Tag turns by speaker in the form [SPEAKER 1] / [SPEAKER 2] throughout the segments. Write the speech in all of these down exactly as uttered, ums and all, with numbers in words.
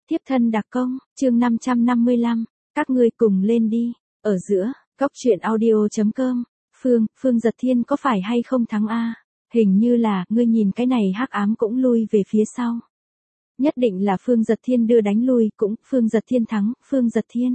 [SPEAKER 1] Tiếp thân đặc công, chương năm trăm năm mươi lăm, các ngươi cùng lên đi. Ở giữa, góc truyện audio chấm com, Phương, Phương Giật Thiên có phải hay không thắng a? Hình như là, ngươi nhìn cái này hắc ám cũng lui về phía sau. Nhất định là Phương Giật Thiên đưa đánh lui, cũng, Phương Giật Thiên thắng, Phương Giật Thiên.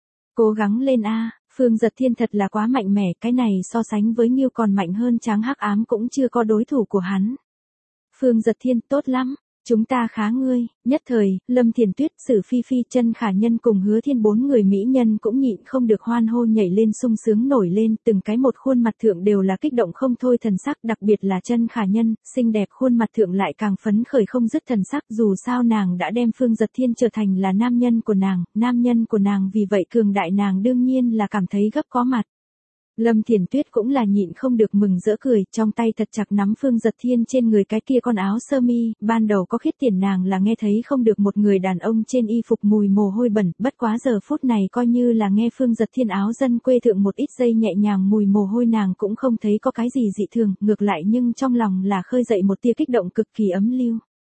[SPEAKER 1] Cố gắng lên a, Phương Giật Thiên thật là quá mạnh mẽ, cái này so sánh với Ngưu còn mạnh hơn Tráng hắc ám cũng chưa có đối thủ của hắn. Phương Giật Thiên tốt lắm. Chúng ta khá ngươi, nhất thời, Lâm Thiền Tuyết, Sử Phi Phi, Chân Khả Nhân cùng Hứa Thiên bốn người mỹ nhân cũng nhịn không được hoan hô nhảy lên sung sướng nổi lên, từng cái một khuôn mặt thượng đều là kích động không thôi thần sắc, đặc biệt là Chân Khả Nhân, xinh đẹp khuôn mặt thượng lại càng phấn khởi không dứt thần sắc, dù sao nàng đã đem Phương Giật Thiên trở thành là nam nhân của nàng, nam nhân của nàng vì vậy cường đại nàng đương nhiên là cảm thấy gấp có mặt. Lâm Thiền Tuyết cũng là nhịn không được mừng rỡ cười, trong tay thật chặt nắm Phương Giật Thiên trên người cái kia con áo sơ mi, ban đầu có khiết tiền nàng là nghe thấy không được một người đàn ông trên y phục mùi mồ hôi bẩn, bất quá giờ phút này coi như là nghe Phương Giật Thiên áo dân quê thượng một ít giây nhẹ nhàng mùi mồ hôi nàng cũng không thấy có cái gì dị thường, ngược lại nhưng trong lòng là khơi dậy một tia kích động cực kỳ ấm lưu.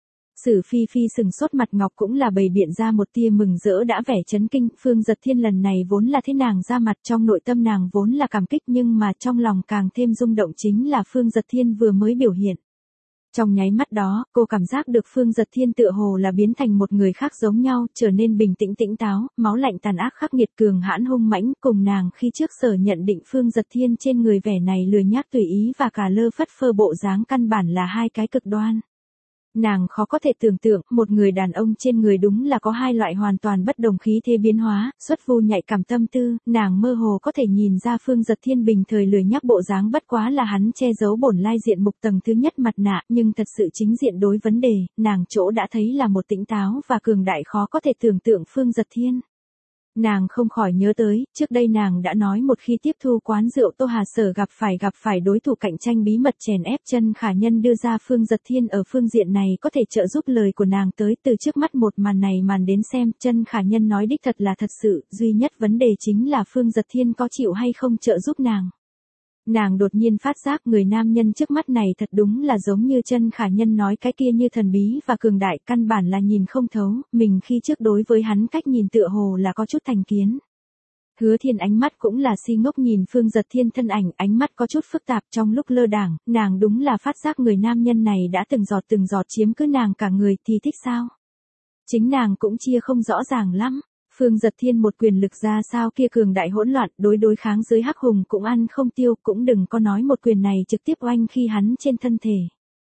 [SPEAKER 1] Sử Phi Phi sừng sốt mặt ngọc cũng là bày biện ra một tia mừng rỡ đã vẻ chấn kinh, Phương Giật Thiên lần này vốn là thế nàng ra mặt trong nội tâm nàng vốn là cảm kích nhưng mà trong lòng càng thêm rung động chính là Phương Giật Thiên vừa mới biểu hiện. Trong nháy mắt đó, cô cảm giác được Phương Giật Thiên tựa hồ là biến thành một người khác giống nhau, trở nên bình tĩnh tĩnh táo, máu lạnh tàn ác khắc nghiệt cường hãn hung mãnh, cùng nàng khi trước sở nhận định Phương Giật Thiên trên người vẻ này lười nhác tùy ý và cả lơ phất phơ bộ dáng căn bản là hai cái cực đoan. Nàng khó có thể tưởng tượng, một người đàn ông trên người đúng là có hai loại hoàn toàn bất đồng khí thế biến hóa, xuất vu nhạy cảm tâm tư, nàng mơ hồ có thể nhìn ra Phương Giật Thiên bình thời lười nhắc bộ dáng bất quá là hắn che giấu bổn lai diện mục tầng thứ nhất mặt nạ, nhưng thật sự chính diện đối vấn đề, nàng chỗ đã thấy là một tĩnh táo và cường đại khó có thể tưởng tượng Phương Giật Thiên. Nàng không khỏi nhớ tới, trước đây nàng đã nói một khi tiếp thu quán rượu Tô Hà Sở gặp phải gặp phải đối thủ cạnh tranh bí mật chèn ép Chân Khả Nhân đưa ra Phương Giật Thiên ở phương diện này có thể trợ giúp lời của nàng tới từ trước mắt một màn này màn đến xem, Chân Khả Nhân nói đích thật là thật sự, duy nhất vấn đề chính là Phương Giật Thiên có chịu hay không trợ giúp nàng. Nàng đột nhiên phát giác người nam nhân trước mắt này thật đúng là giống như Chân Khả Nhân nói cái kia như thần bí và cường đại căn bản là nhìn không thấu, mình khi trước đối với hắn cách nhìn tựa hồ là có chút thành kiến. Hứa Thiên ánh mắt cũng là si ngốc nhìn Phương Giật Thiên thân ảnh, ánh mắt có chút phức tạp trong lúc lơ đảng, nàng đúng là phát giác người nam nhân này đã từng giọt từng giọt chiếm cứ nàng cả người thì thích sao. Chính nàng cũng chia không rõ ràng lắm. Phương Giật Thiên một quyền lực ra sao kia cường đại hỗn loạn, đối đối kháng dưới hắc hùng cũng ăn không tiêu, cũng đừng có nói một quyền này trực tiếp oanh khi hắn trên thân thể.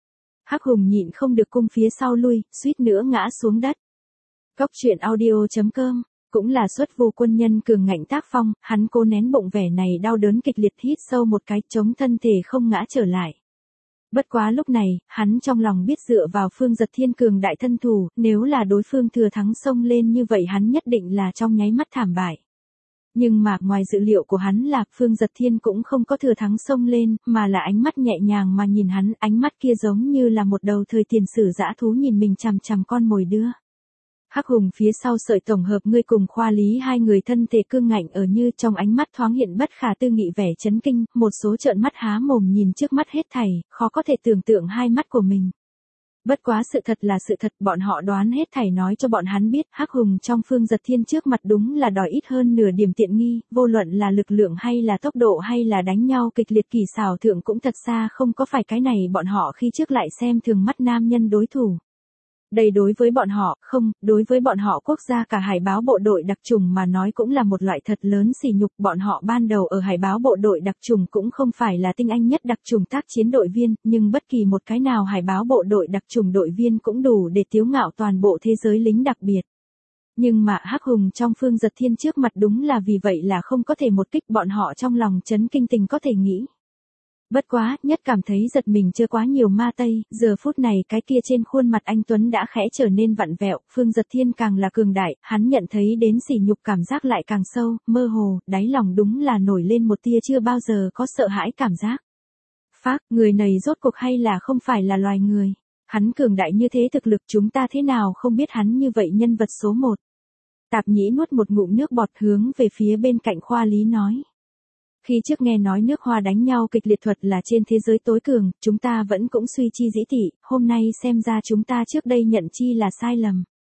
[SPEAKER 1] Hắc hùng nhịn không được cung phía sau lui, suýt nữa ngã xuống đất. Góc truyện audio chấm com, cũng là xuất vô quân nhân cường ngạnh tác phong, hắn cố nén bụng vẻ này đau đớn kịch liệt hít sâu một cái chống thân thể không ngã trở lại. Bất quá lúc này, hắn trong lòng biết dựa vào Phương Giật Thiên cường đại thân thủ, nếu là đối phương thừa thắng xông lên như vậy hắn nhất định là trong nháy mắt thảm bại. Nhưng mà ngoài dự liệu của hắn là Phương Giật Thiên cũng không có thừa thắng xông lên, mà là ánh mắt nhẹ nhàng mà nhìn hắn, ánh mắt kia giống như là một đầu thời tiền sử dã thú nhìn mình chằm chằm con mồi đưa. Hắc hùng phía sau sợi tổng hợp ngươi cùng Khoa Lý hai người thân thể cương ngạnh ở như trong ánh mắt thoáng hiện bất khả tư nghị vẻ chấn kinh, một số trợn mắt há mồm nhìn trước mắt hết thảy, khó có thể tưởng tượng hai mắt của mình. Bất quá sự thật là sự thật, bọn họ đoán hết thảy nói cho bọn hắn biết, Hắc hùng trong Phương Giật Thiên trước mặt đúng là đòi ít hơn nửa điểm tiện nghi, vô luận là lực lượng hay là tốc độ hay là đánh nhau kịch liệt kỳ xảo thượng cũng thật xa không có phải cái này bọn họ khi trước lại xem thường mắt nam nhân đối thủ. Đây đối với bọn họ, không, đối với bọn họ quốc gia cả hải báo bộ đội đặc chủng mà nói cũng là một loại thật lớn sỉ nhục, bọn họ ban đầu ở hải báo bộ đội đặc chủng cũng không phải là tinh anh nhất đặc chủng tác chiến đội viên, nhưng bất kỳ một cái nào hải báo bộ đội đặc chủng đội viên cũng đủ để tiếu ngạo toàn bộ thế giới lính đặc biệt. Nhưng mà Hắc hùng trong Phương Giật Thiên trước mặt đúng là vì vậy là không có thể một kích, bọn họ trong lòng chấn kinh tình có thể nghĩ. Bất quá, nhất cảm thấy giật mình chưa quá nhiều ma tây, giờ phút này cái kia trên khuôn mặt anh Tuấn đã khẽ trở nên vặn vẹo, Phương Giật Thiên càng là cường đại, hắn nhận thấy đến sỉ nhục cảm giác lại càng sâu, mơ hồ, đáy lòng đúng là nổi lên một tia chưa bao giờ có sợ hãi cảm giác. Phác, người này rốt cuộc hay là không phải là loài người, hắn cường đại như thế thực lực chúng ta thế nào không biết hắn như vậy nhân vật số một. Tạp Nhĩ nuốt một ngụm nước bọt hướng về phía bên cạnh Khoa Lý nói. Khi trước nghe nói nước Hoa đánh nhau kịch liệt thuật là trên thế giới tối cường, chúng ta vẫn cũng suy chi dĩ tỉ, hôm nay xem ra chúng ta trước đây nhận chi là sai lầm.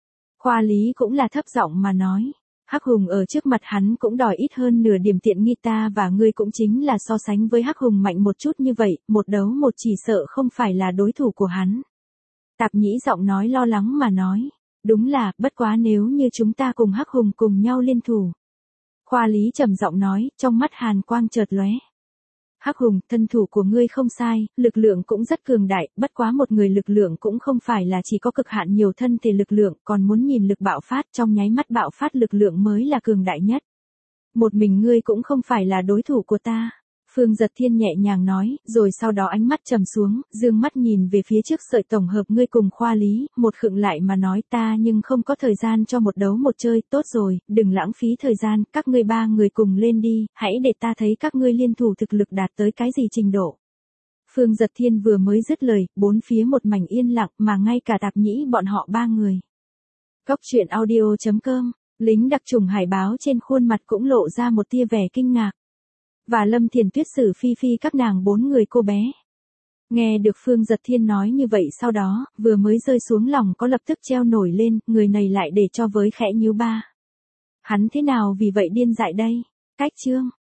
[SPEAKER 1] Khoa Lý cũng là thấp giọng mà nói. Hắc Hùng ở trước mặt hắn cũng đòi ít hơn nửa điểm tiện nghi, ta và ngươi cũng chính là so sánh với Hắc Hùng mạnh một chút như vậy, một đấu một chỉ sợ không phải là đối thủ của hắn. Tạp Nhĩ giọng nói lo lắng mà nói. Đúng là, bất quá nếu như chúng ta cùng Hắc Hùng cùng nhau liên thủ. Khoa Lý trầm giọng nói, trong mắt hàn quang chợt lóe. Hắc Hùng, thân thủ của ngươi không sai, lực lượng cũng rất cường đại, bất quá một người lực lượng cũng không phải là chỉ có cực hạn nhiều thân thể lực lượng, còn muốn nhìn lực bạo phát, trong nháy mắt bạo phát lực lượng mới là cường đại nhất. Một mình ngươi cũng không phải là đối thủ của ta. Phương Giật Thiên nhẹ nhàng nói, rồi sau đó ánh mắt trầm xuống, dương mắt nhìn về phía trước sợi tổng hợp ngươi cùng Khoa Lý, một khựng lại mà nói ta nhưng không có thời gian cho một đấu một chơi, tốt rồi, đừng lãng phí thời gian, các ngươi ba người cùng lên đi, hãy để ta thấy các ngươi liên thủ thực lực đạt tới cái gì trình độ. Phương Giật Thiên vừa mới dứt lời, bốn phía một mảnh yên lặng mà ngay cả Tạp Nhĩ bọn họ ba người. Góc truyện audio chấm com, lính đặc trùng hải báo trên khuôn mặt cũng lộ ra một tia vẻ kinh ngạc. Và Lâm Thiền Tuyết Sử Phi Phi các nàng bốn người cô bé. Nghe được Phương Giật Thiên nói như vậy sau đó, vừa mới rơi xuống lòng có lập tức treo nổi lên, người này lại để cho với khẽ nhíu ba. Hắn thế nào vì vậy điên dại đây? Cách chương.